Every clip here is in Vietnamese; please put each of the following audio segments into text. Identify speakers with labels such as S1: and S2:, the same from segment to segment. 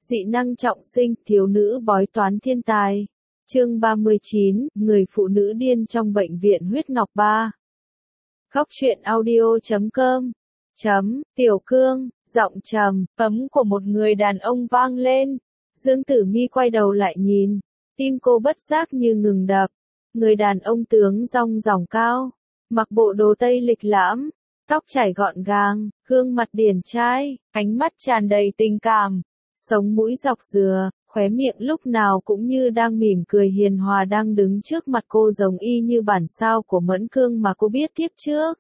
S1: Dị năng trọng sinh, thiếu nữ bói toán thiên tài. Chương 39, người phụ nữ điên trong bệnh viện huyết ngọc 3. Góc truyện audio.com. Tiểu Cương, giọng trầm, ấm của một người đàn ông vang lên. Dương Tử Mi quay đầu lại nhìn, tim cô bất giác như ngừng đập. Người đàn ông tướng rong ròng cao, mặc bộ đồ tây lịch lãm, tóc chải gọn gàng, gương mặt điển trai, ánh mắt tràn đầy tình cảm, sống mũi dọc dừa, khóe miệng lúc nào cũng như đang mỉm cười hiền hòa đang đứng trước mặt cô giống y như bản sao của Mẫn Cương mà cô biết tiếp trước.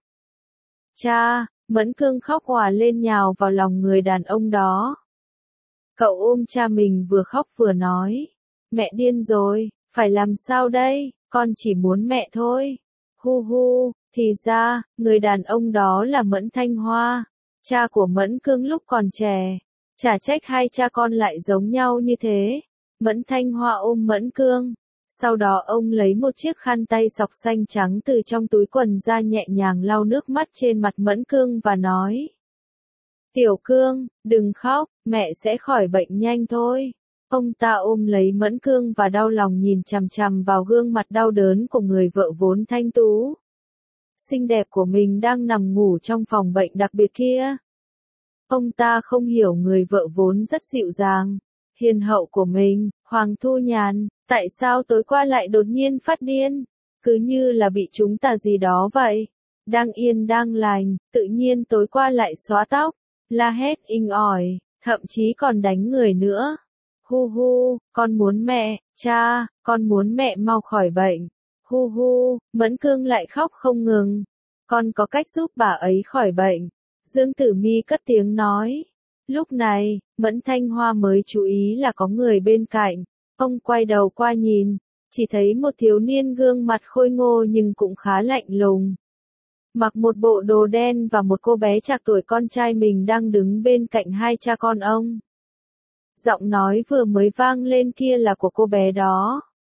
S1: Cha, Mẫn Cương khóc òa lên nhào vào lòng người đàn ông đó. Cậu ôm cha mình vừa khóc vừa nói, mẹ điên rồi, phải làm sao đây, con chỉ muốn mẹ thôi. Hu hu, thì ra, người đàn ông đó là Mẫn Thanh Hoa, cha của Mẫn Cương lúc còn trẻ. Chả trách hai cha con lại giống nhau như thế. Mẫn Thanh Hoa ôm Mẫn Cương. Sau đó ông lấy một chiếc khăn tay sọc xanh trắng từ trong túi quần ra nhẹ nhàng lau nước mắt trên mặt Mẫn Cương và nói. Tiểu Cương, đừng khóc, mẹ sẽ khỏi bệnh nhanh thôi. Ông ta ôm lấy Mẫn Cương và đau lòng nhìn chằm chằm vào gương mặt đau đớn của người vợ vốn thanh tú, xinh đẹp của mình đang nằm ngủ trong phòng bệnh đặc biệt kia. Ông ta không hiểu người vợ vốn rất dịu dàng, hiền hậu của mình, Hoàng Thu Nhàn, tại sao tối qua lại đột nhiên phát điên, cứ như là bị trúng tà gì đó vậy. Đang yên đang lành, tự nhiên tối qua lại xóa tóc, la hét inh ỏi, thậm chí còn đánh người nữa. Hu hu, con muốn mẹ, cha, con muốn mẹ mau khỏi bệnh. Hu hu, Mẫn Cương lại khóc không ngừng. Con có cách giúp bà ấy khỏi bệnh. Dương Tử Mi cất tiếng nói. Lúc này, Mẫn Thanh Hoa mới chú ý là có người bên cạnh. Ông quay đầu qua nhìn, chỉ thấy một thiếu niên gương mặt khôi ngô nhưng cũng khá lạnh lùng. Mặc một bộ đồ đen và một cô bé trạc tuổi con trai mình đang đứng bên cạnh hai cha con ông. Giọng nói vừa mới vang lên kia là của cô bé đó.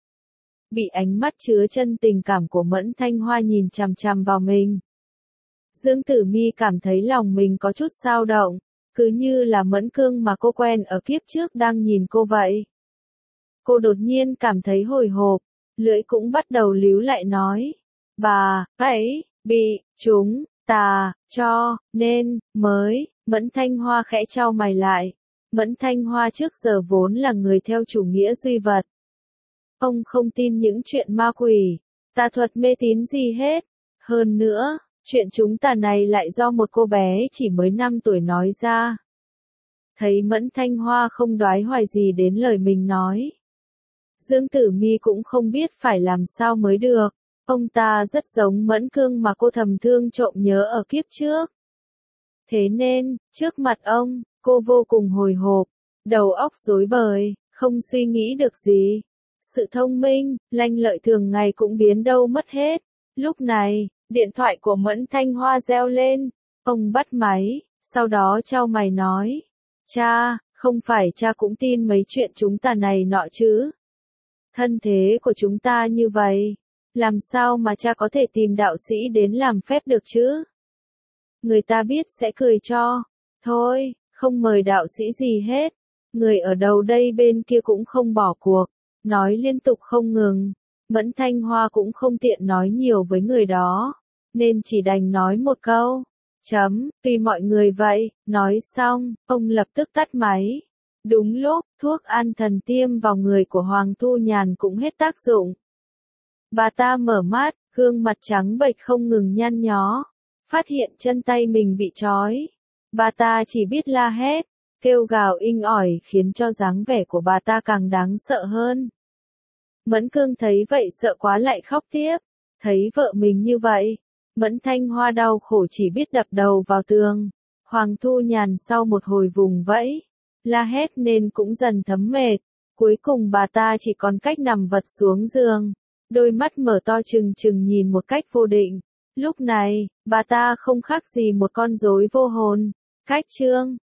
S1: Bị ánh mắt chứa chân tình cảm của Mẫn Thanh Hoa nhìn chằm chằm vào mình. Dương Tử Mi cảm thấy lòng mình có chút dao động, cứ như là Mẫn Cương mà cô quen ở kiếp trước đang nhìn cô vậy. Cô đột nhiên cảm thấy hồi hộp, lưỡi cũng bắt đầu líu lại nói. Bà, ấy, bị, chúng, tà, cho, nên, mới, Mẫn Thanh Hoa khẽ chau mày lại. Mẫn Thanh Hoa trước giờ vốn là người theo chủ nghĩa duy vật. Ông không tin những chuyện ma quỷ, tà thuật mê tín gì hết. Hơn nữa, chuyện chúng tà này lại do một cô bé chỉ mới 5 tuổi nói ra. Thấy Mẫn Thanh Hoa không đoái hoài gì đến lời mình nói, Dương Tử Mi cũng không biết phải làm sao mới được. Ông ta rất giống Mẫn Cương mà cô thầm thương trộm nhớ ở kiếp trước. Thế nên, trước mặt ông, cô vô cùng hồi hộp, đầu óc rối bời, không suy nghĩ được gì. Sự thông minh, lanh lợi thường ngày cũng biến đâu mất hết. Lúc này, điện thoại của Mẫn Thanh Hoa reo lên. Ông bắt máy, sau đó chau mày nói. Cha, không phải cha cũng tin mấy chuyện chúng ta này nọ chứ. Thân thế của chúng ta như vậy, làm sao mà cha có thể tìm đạo sĩ đến làm phép được chứ? Người ta biết sẽ cười cho. Thôi, không mời đạo sĩ gì hết. Người ở đầu đây bên kia cũng không bỏ cuộc, nói liên tục không ngừng. Mẫn Thanh Hoa cũng không tiện nói nhiều với người đó, nên chỉ đành nói một câu. Tùy mọi người vậy. Nói xong, ông lập tức tắt máy. Đúng lúc, thuốc an thần tiêm vào người của Hoàng Thu Nhàn cũng hết tác dụng. Bà ta mở mắt, gương mặt trắng bệch không ngừng nhăn nhó. Phát hiện chân tay mình bị trói. Bà ta chỉ biết la hét, kêu gào inh ỏi khiến cho dáng vẻ của bà ta càng đáng sợ hơn. Mẫn Cương thấy vậy sợ quá lại khóc tiếp. Thấy vợ mình như vậy, Mẫn Thanh Hoa đau khổ chỉ biết đập đầu vào tường. Hoàng Thu Nhàn sau một hồi vùng vẫy, la hét nên cũng dần thấm mệt. Cuối cùng bà ta chỉ còn cách nằm vật xuống giường, đôi mắt mở to trừng trừng nhìn một cách vô định. Lúc này, bà ta không khác gì một con rối vô hồn. Cách chương